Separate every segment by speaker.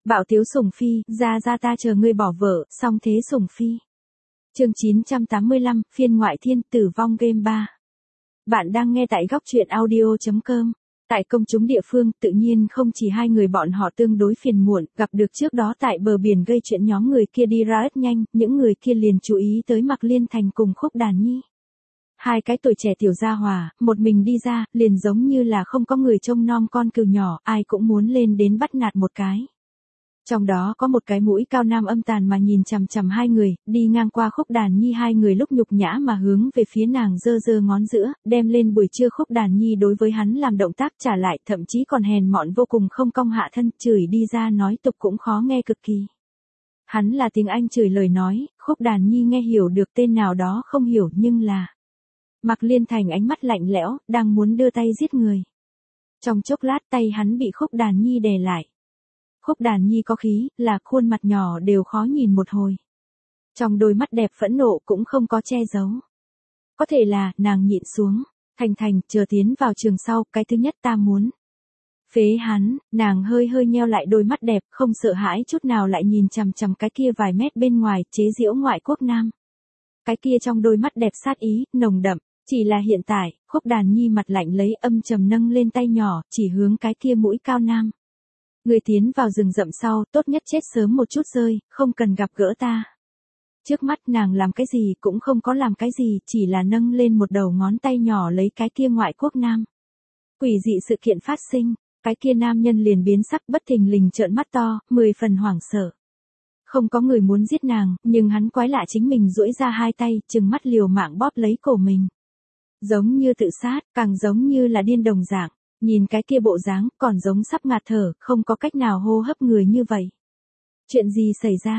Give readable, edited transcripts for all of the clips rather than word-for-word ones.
Speaker 1: Bạo Tiếu Sủng Phi, ra ta chờ ngươi bỏ vợ, xong thế Sủng Phi. Chương 985, phiên ngoại thiên, tử vong game 3. Bạn đang nghe tại góc truyện audio.com. Tại công chúng địa phương, tự nhiên không chỉ hai người bọn họ tương đối phiền muộn, gặp được trước đó tại bờ biển gây chuyện nhóm người kia đi ra rất nhanh, những người kia liền chú ý tới Mạc Liên Thành cùng Khúc Đàn Nhi. Hai cái tuổi trẻ tiểu gia hỏa, một mình đi ra, liền giống như là không có người trông nom con cừu nhỏ, ai cũng muốn lên đến bắt nạt một cái. Trong đó có một cái mũi cao nam âm tàn mà nhìn chằm chằm hai người, đi ngang qua Khúc Đàn Nhi hai người lúc nhục nhã mà hướng về phía nàng giơ giơ ngón giữa, đem lên buổi trưa Khúc Đàn Nhi đối với hắn làm động tác trả lại, thậm chí còn hèn mọn vô cùng không cong hạ thân, chửi đi ra nói tục cũng khó nghe cực kỳ. Hắn là tiếng Anh chửi lời nói, Khúc Đàn Nhi nghe hiểu được tên nào đó không hiểu nhưng là... Mạc Liên Thành ánh mắt lạnh lẽo, đang muốn đưa tay giết người. Trong chốc lát tay hắn bị Khúc Đàn Nhi đè lại. Khúc Đàn Nhi có khí, là khuôn mặt nhỏ đều khó nhìn một hồi. Trong đôi mắt đẹp phẫn nộ cũng không có che giấu. Có thể là, nàng nhịn xuống. Thành, chờ tiến vào trường sau, cái thứ nhất ta muốn. Phế hắn, nàng hơi nheo lại đôi mắt đẹp, không sợ hãi chút nào lại nhìn chằm chằm cái kia vài mét bên ngoài, chế giễu ngoại quốc nam. Cái kia trong đôi mắt đẹp sát ý, nồng đậm. Chỉ là hiện tại, Khúc Đàn Nhi mặt lạnh lấy âm trầm nâng lên tay nhỏ, chỉ hướng cái kia mũi cao nam. Người tiến vào rừng rậm sau, tốt nhất chết sớm một chút rơi, không cần gặp gỡ ta. Trước mắt nàng làm cái gì cũng không có làm cái gì, chỉ là nâng lên một đầu ngón tay nhỏ lấy cái kia ngoại quốc nam. Quỷ dị sự kiện phát sinh, cái kia nam nhân liền biến sắc bất thình lình trợn mắt to, 10 phần hoảng sợ. Không có người muốn giết nàng, nhưng hắn quái lạ chính mình duỗi ra hai tay, trừng mắt liều mạng bóp lấy cổ mình. Giống như tự sát, càng giống như là điên đồng dạng. Nhìn cái kia bộ dáng, còn giống sắp ngạt thở, không có cách nào hô hấp người như vậy. Chuyện gì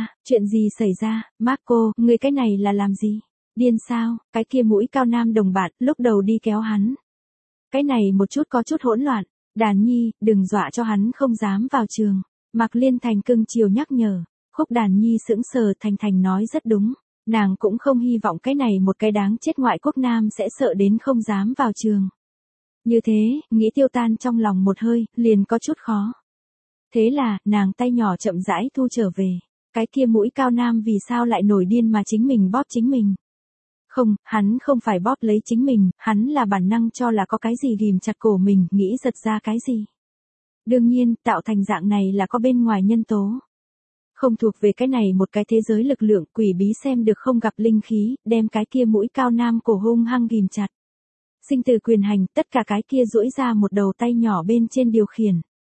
Speaker 1: xảy ra, Marco, người cái này là làm gì? Điên sao? Cái kia mũi cao nam đồng bạn, lúc đầu đi kéo hắn. Cái này một chút có chút hỗn loạn. Đàn Nhi, đừng dọa cho hắn không dám vào trường. Mạc Liên Thành cưng chiều nhắc nhở. Khúc Đàn Nhi sững sờ, Thành nói rất đúng. Nàng cũng không hy vọng cái này một cái đáng chết ngoại quốc nam sẽ sợ đến không dám vào trường. Như thế, nghĩ tiêu tan trong lòng một hơi, liền có chút khó. Thế là, nàng tay nhỏ chậm rãi thu trở về. Cái kia mũi cao nam vì sao lại nổi điên mà chính mình bóp chính mình. Không, hắn không phải bóp lấy chính mình, hắn là bản năng cho là có cái gì ghìm chặt cổ mình, nghĩ giật ra cái gì. Đương nhiên, tạo thành dạng này là có bên ngoài nhân tố. Không thuộc về cái này một cái thế giới lực lượng, quỷ bí xem được không gặp linh khí, đem cái kia mũi cao nam cổ hung hăng ghìm chặt. Sinh tử quyền hành, tất cả cái kia duỗi ra một đầu tay nhỏ bên trên điều khiển.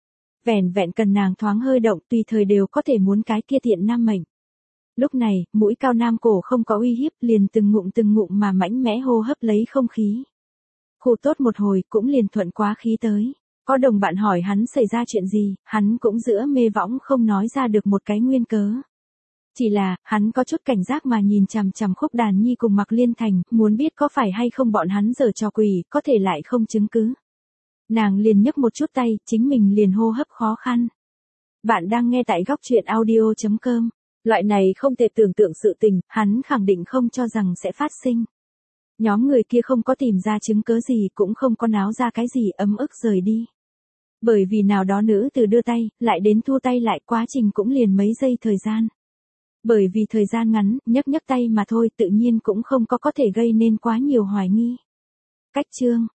Speaker 1: Vẹn cần nàng thoáng hơi động, tùy thời đều có thể muốn cái kia tiện nam mệnh. Lúc này, mũi cao nam cổ không có uy hiếp, liền từng ngụm mà mãnh mẽ hô hấp lấy không khí. Khụ tốt một hồi, cũng liền thuận quá khí tới. Có đồng bạn hỏi hắn xảy ra chuyện gì, hắn cũng giữa mê võng không nói ra được một cái nguyên cớ. Chỉ là, hắn có chút cảnh giác mà nhìn chằm chằm Khúc Đàn Nhi cùng Mạc Liên Thành, muốn biết có phải hay không bọn hắn giở trò quỷ, có thể lại không chứng cứ. Nàng liền nhấc một chút tay, chính mình liền hô hấp khó khăn. Bạn đang nghe tại góc truyện audio.com. Loại này không thể tưởng tượng sự tình, hắn khẳng định không cho rằng sẽ phát sinh. Nhóm người kia không có tìm ra chứng cớ gì, cũng không có náo ra cái gì, ấm ức rời đi. Bởi vì nào đó nữ từ đưa tay, lại đến thu tay lại, quá trình cũng liền mấy giây thời gian. Bởi vì thời gian ngắn, nhấc tay mà thôi, tự nhiên cũng không có thể gây nên quá nhiều hoài nghi. Cách chương,